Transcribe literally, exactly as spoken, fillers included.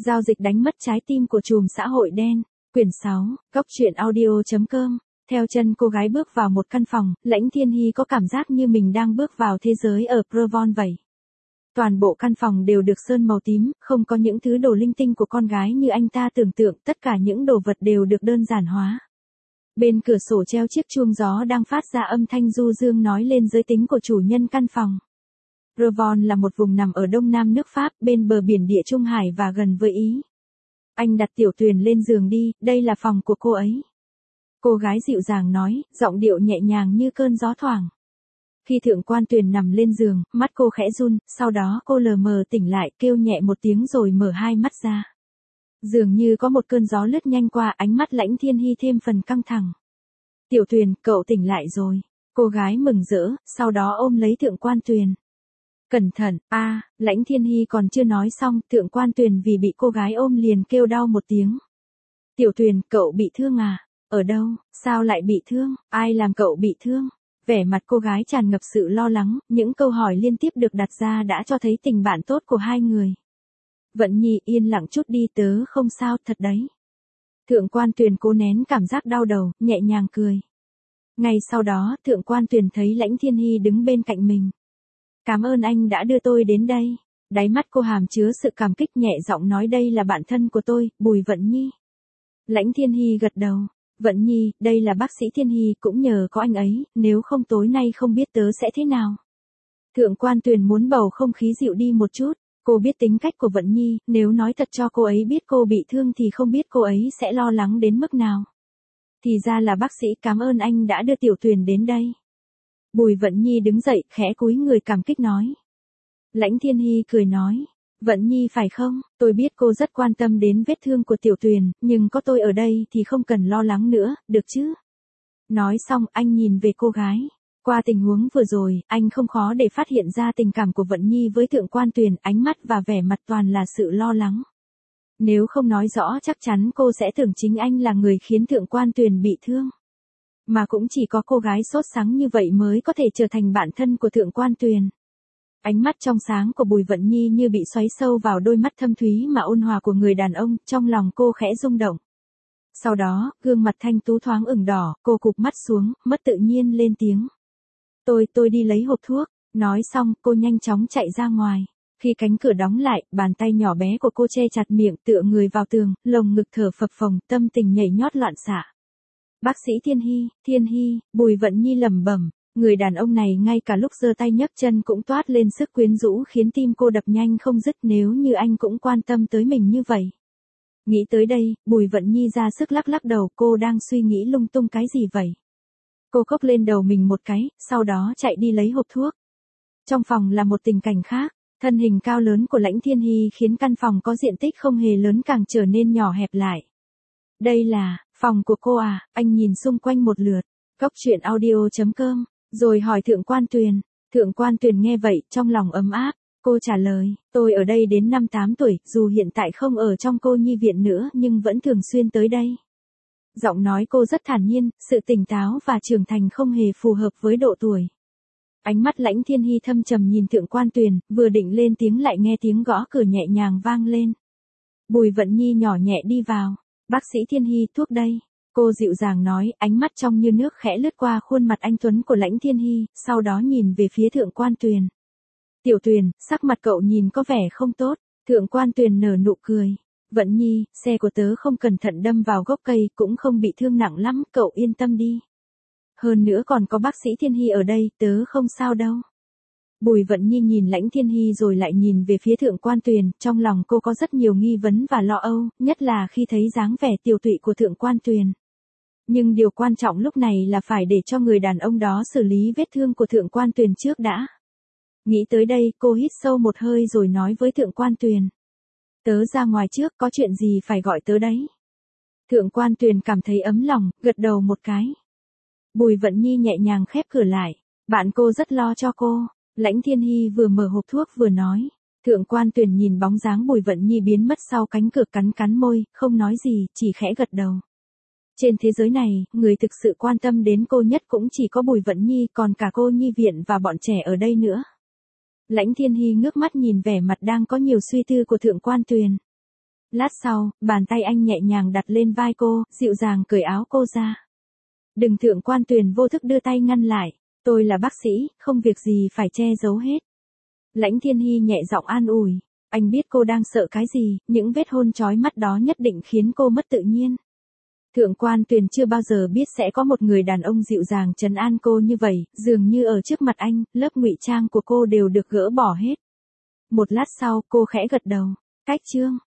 Giao dịch đánh mất trái tim của trùm xã hội đen. Quyển sáu, Góc truyện audio chấm com. Theo chân cô gái bước vào một căn phòng, Lãnh Thiên Hy có cảm giác như mình đang bước vào thế giới ở Provence vậy. Toàn bộ căn phòng đều được sơn màu tím, không có những thứ đồ linh tinh của con gái như anh ta tưởng tượng, tất cả những đồ vật đều được đơn giản hóa. Bên cửa sổ treo chiếc chuông gió đang phát ra âm thanh du dương nói lên giới tính của chủ nhân căn phòng. Provence là một vùng nằm ở đông nam nước Pháp, bên bờ biển Địa Trung Hải và gần với Ý. Anh đặt Tiểu Tuyền lên giường đi, đây là phòng của cô ấy. Cô gái dịu dàng nói, giọng điệu nhẹ nhàng như cơn gió thoảng. Khi Thượng quan Tuyền nằm lên giường, mắt cô khẽ run, sau đó cô lờ mờ tỉnh lại, kêu nhẹ một tiếng rồi mở hai mắt ra. Dường như có một cơn gió lướt nhanh qua, ánh mắt Lãnh Thiên Hy thêm phần căng thẳng. Tiểu Tuyền, cậu tỉnh lại rồi. Cô gái mừng rỡ, sau đó ôm lấy Thượng quan Tuyền. Cẩn thận, a, à, Lãnh Thiên Hy còn chưa nói xong, Thượng quan Tuyền vì bị cô gái ôm liền kêu đau một tiếng. Tiểu Tuyền, cậu bị thương à? Ở đâu? Sao lại bị thương? Ai làm cậu bị thương? Vẻ mặt cô gái tràn ngập sự lo lắng, những câu hỏi liên tiếp được đặt ra đã cho thấy tình bạn tốt của hai người. Vận Nhi, yên lặng chút đi, tớ không sao, thật đấy. Thượng quan Tuyền cố nén cảm giác đau đầu, nhẹ nhàng cười. Ngay sau đó, Thượng quan Tuyền thấy Lãnh Thiên Hy đứng bên cạnh mình. Cảm ơn anh đã đưa tôi đến đây. Đáy mắt cô hàm chứa sự cảm kích, nhẹ giọng nói, đây là bạn thân của tôi, Bùi Vận Nhi. Lãnh Thiên Hy gật đầu. Vận Nhi, đây là bác sĩ Thiên Hy, cũng nhờ có anh ấy, nếu không tối nay không biết tớ sẽ thế nào. Thượng quan Tuyền muốn bầu không khí dịu đi một chút. Cô biết tính cách của Vận Nhi, nếu nói thật cho cô ấy biết cô bị thương thì không biết cô ấy sẽ lo lắng đến mức nào. Thì ra là bác sĩ, cảm ơn anh đã đưa Tiểu Tuyền đến đây. Bùi Vận Nhi đứng dậy, khẽ cúi người cảm kích nói. Lãnh Thiên Hy cười nói. Vận Nhi phải không, tôi biết cô rất quan tâm đến vết thương của Tiểu Tuyền, nhưng có tôi ở đây thì không cần lo lắng nữa, được chứ? Nói xong, anh nhìn về cô gái. Qua tình huống vừa rồi, anh không khó để phát hiện ra tình cảm của Vận Nhi với Thượng quan Tuyền, ánh mắt và vẻ mặt toàn là sự lo lắng. Nếu không nói rõ chắc chắn cô sẽ tưởng chính anh là người khiến Thượng quan Tuyền bị thương. Mà cũng chỉ có cô gái sốt sắng như vậy mới có thể trở thành bạn thân của Thượng quan Tuyền. Ánh mắt trong sáng của Bùi Vận Nhi như bị xoáy sâu vào đôi mắt thâm thúy mà ôn hòa của người đàn ông, trong lòng cô khẽ rung động. Sau đó, gương mặt thanh tú thoáng ửng đỏ, cô cụp mắt xuống, mất tự nhiên lên tiếng. Tôi, tôi đi lấy hộp thuốc. Nói xong, cô nhanh chóng chạy ra ngoài. Khi cánh cửa đóng lại, bàn tay nhỏ bé của cô che chặt miệng, tựa người vào tường, lồng ngực thở phập phồng, tâm tình nhảy nhót loạn xạ. Bác sĩ Thiên Hy, Thiên Hy, Bùi Vận Nhi lẩm bẩm. Người đàn ông này ngay cả lúc giơ tay nhấc chân cũng toát lên sức quyến rũ khiến tim cô đập nhanh không dứt, nếu như anh cũng quan tâm tới mình như vậy. Nghĩ tới đây, Bùi Vận Nhi ra sức lắc lắc đầu, cô đang suy nghĩ lung tung cái gì vậy? Cô cốc lên đầu mình một cái, sau đó chạy đi lấy hộp thuốc. Trong phòng là một tình cảnh khác, thân hình cao lớn của Lãnh Thiên Hy khiến căn phòng có diện tích không hề lớn càng trở nên nhỏ hẹp lại. Đây là, phòng của cô à? Anh nhìn xung quanh một lượt. Góc truyện audio chấm com. Rồi hỏi Thượng quan Tuyền. Thượng quan Tuyền nghe vậy, trong lòng ấm áp. Cô trả lời, tôi ở đây đến năm tám tuổi, dù hiện tại không ở trong cô nhi viện nữa nhưng vẫn thường xuyên tới đây. Giọng nói cô rất thản nhiên, sự tỉnh táo và trưởng thành không hề phù hợp với độ tuổi. Ánh mắt Lãnh Thiên Hy thâm trầm nhìn Thượng quan Tuyền, vừa định lên tiếng lại nghe tiếng gõ cửa nhẹ nhàng vang lên. Bùi Vận Nhi nhỏ nhẹ đi vào. Bác sĩ Thiên Hy, thuốc đây. Cô dịu dàng nói, ánh mắt trong như nước khẽ lướt qua khuôn mặt anh tuấn của Lãnh Thiên Hy, sau đó nhìn về phía Thượng quan Tuyền. Tiểu Tuyền, sắc mặt cậu nhìn có vẻ không tốt. Thượng quan Tuyền nở nụ cười. Vận Nhi, xe của tớ không cẩn thận đâm vào gốc cây, cũng không bị thương nặng lắm, cậu yên tâm đi. Hơn nữa còn có bác sĩ Thiên Hy ở đây, tớ không sao đâu. Bùi Vận Nhi nhìn Lãnh Thiên Hy rồi lại nhìn về phía Thượng quan Tuyền, trong lòng cô có rất nhiều nghi vấn và lo âu, nhất là khi thấy dáng vẻ tiều tụy của Thượng quan Tuyền. Nhưng điều quan trọng lúc này là phải để cho người đàn ông đó xử lý vết thương của Thượng quan Tuyền trước đã. Nghĩ tới đây, cô hít sâu một hơi rồi nói với Thượng quan Tuyền. Tớ ra ngoài trước, có chuyện gì phải gọi tớ đấy. Thượng quan Tuyền cảm thấy ấm lòng, gật đầu một cái. Bùi Vận Nhi nhẹ nhàng khép cửa lại. Bạn cô rất lo cho cô. Lãnh Thiên Hy vừa mở hộp thuốc vừa nói. Thượng quan Tuyền nhìn bóng dáng Bùi Vận Nhi biến mất sau cánh cửa, cắn cắn môi, không nói gì, chỉ khẽ gật đầu. Trên thế giới này, người thực sự quan tâm đến cô nhất cũng chỉ có Bùi Vận Nhi, còn cả cô nhi viện và bọn trẻ ở đây nữa. Lãnh Thiên Hy ngước mắt nhìn vẻ mặt đang có nhiều suy tư của Thượng quan Tuyền. Lát sau, bàn tay anh nhẹ nhàng đặt lên vai cô, dịu dàng cởi áo cô ra. Đừng, Thượng quan Tuyền vô thức đưa tay ngăn lại. Tôi là bác sĩ, không việc gì phải che giấu hết. Lãnh Thiên Hy nhẹ giọng an ủi. Anh biết cô đang sợ cái gì, những vết hôn chói mắt đó nhất định khiến cô mất tự nhiên. Thượng quan Tuyền chưa bao giờ biết sẽ có một người đàn ông dịu dàng trấn an cô như vậy, dường như ở trước mặt anh, lớp ngụy trang của cô đều được gỡ bỏ hết. Một lát sau, cô khẽ gật đầu. Cách chương.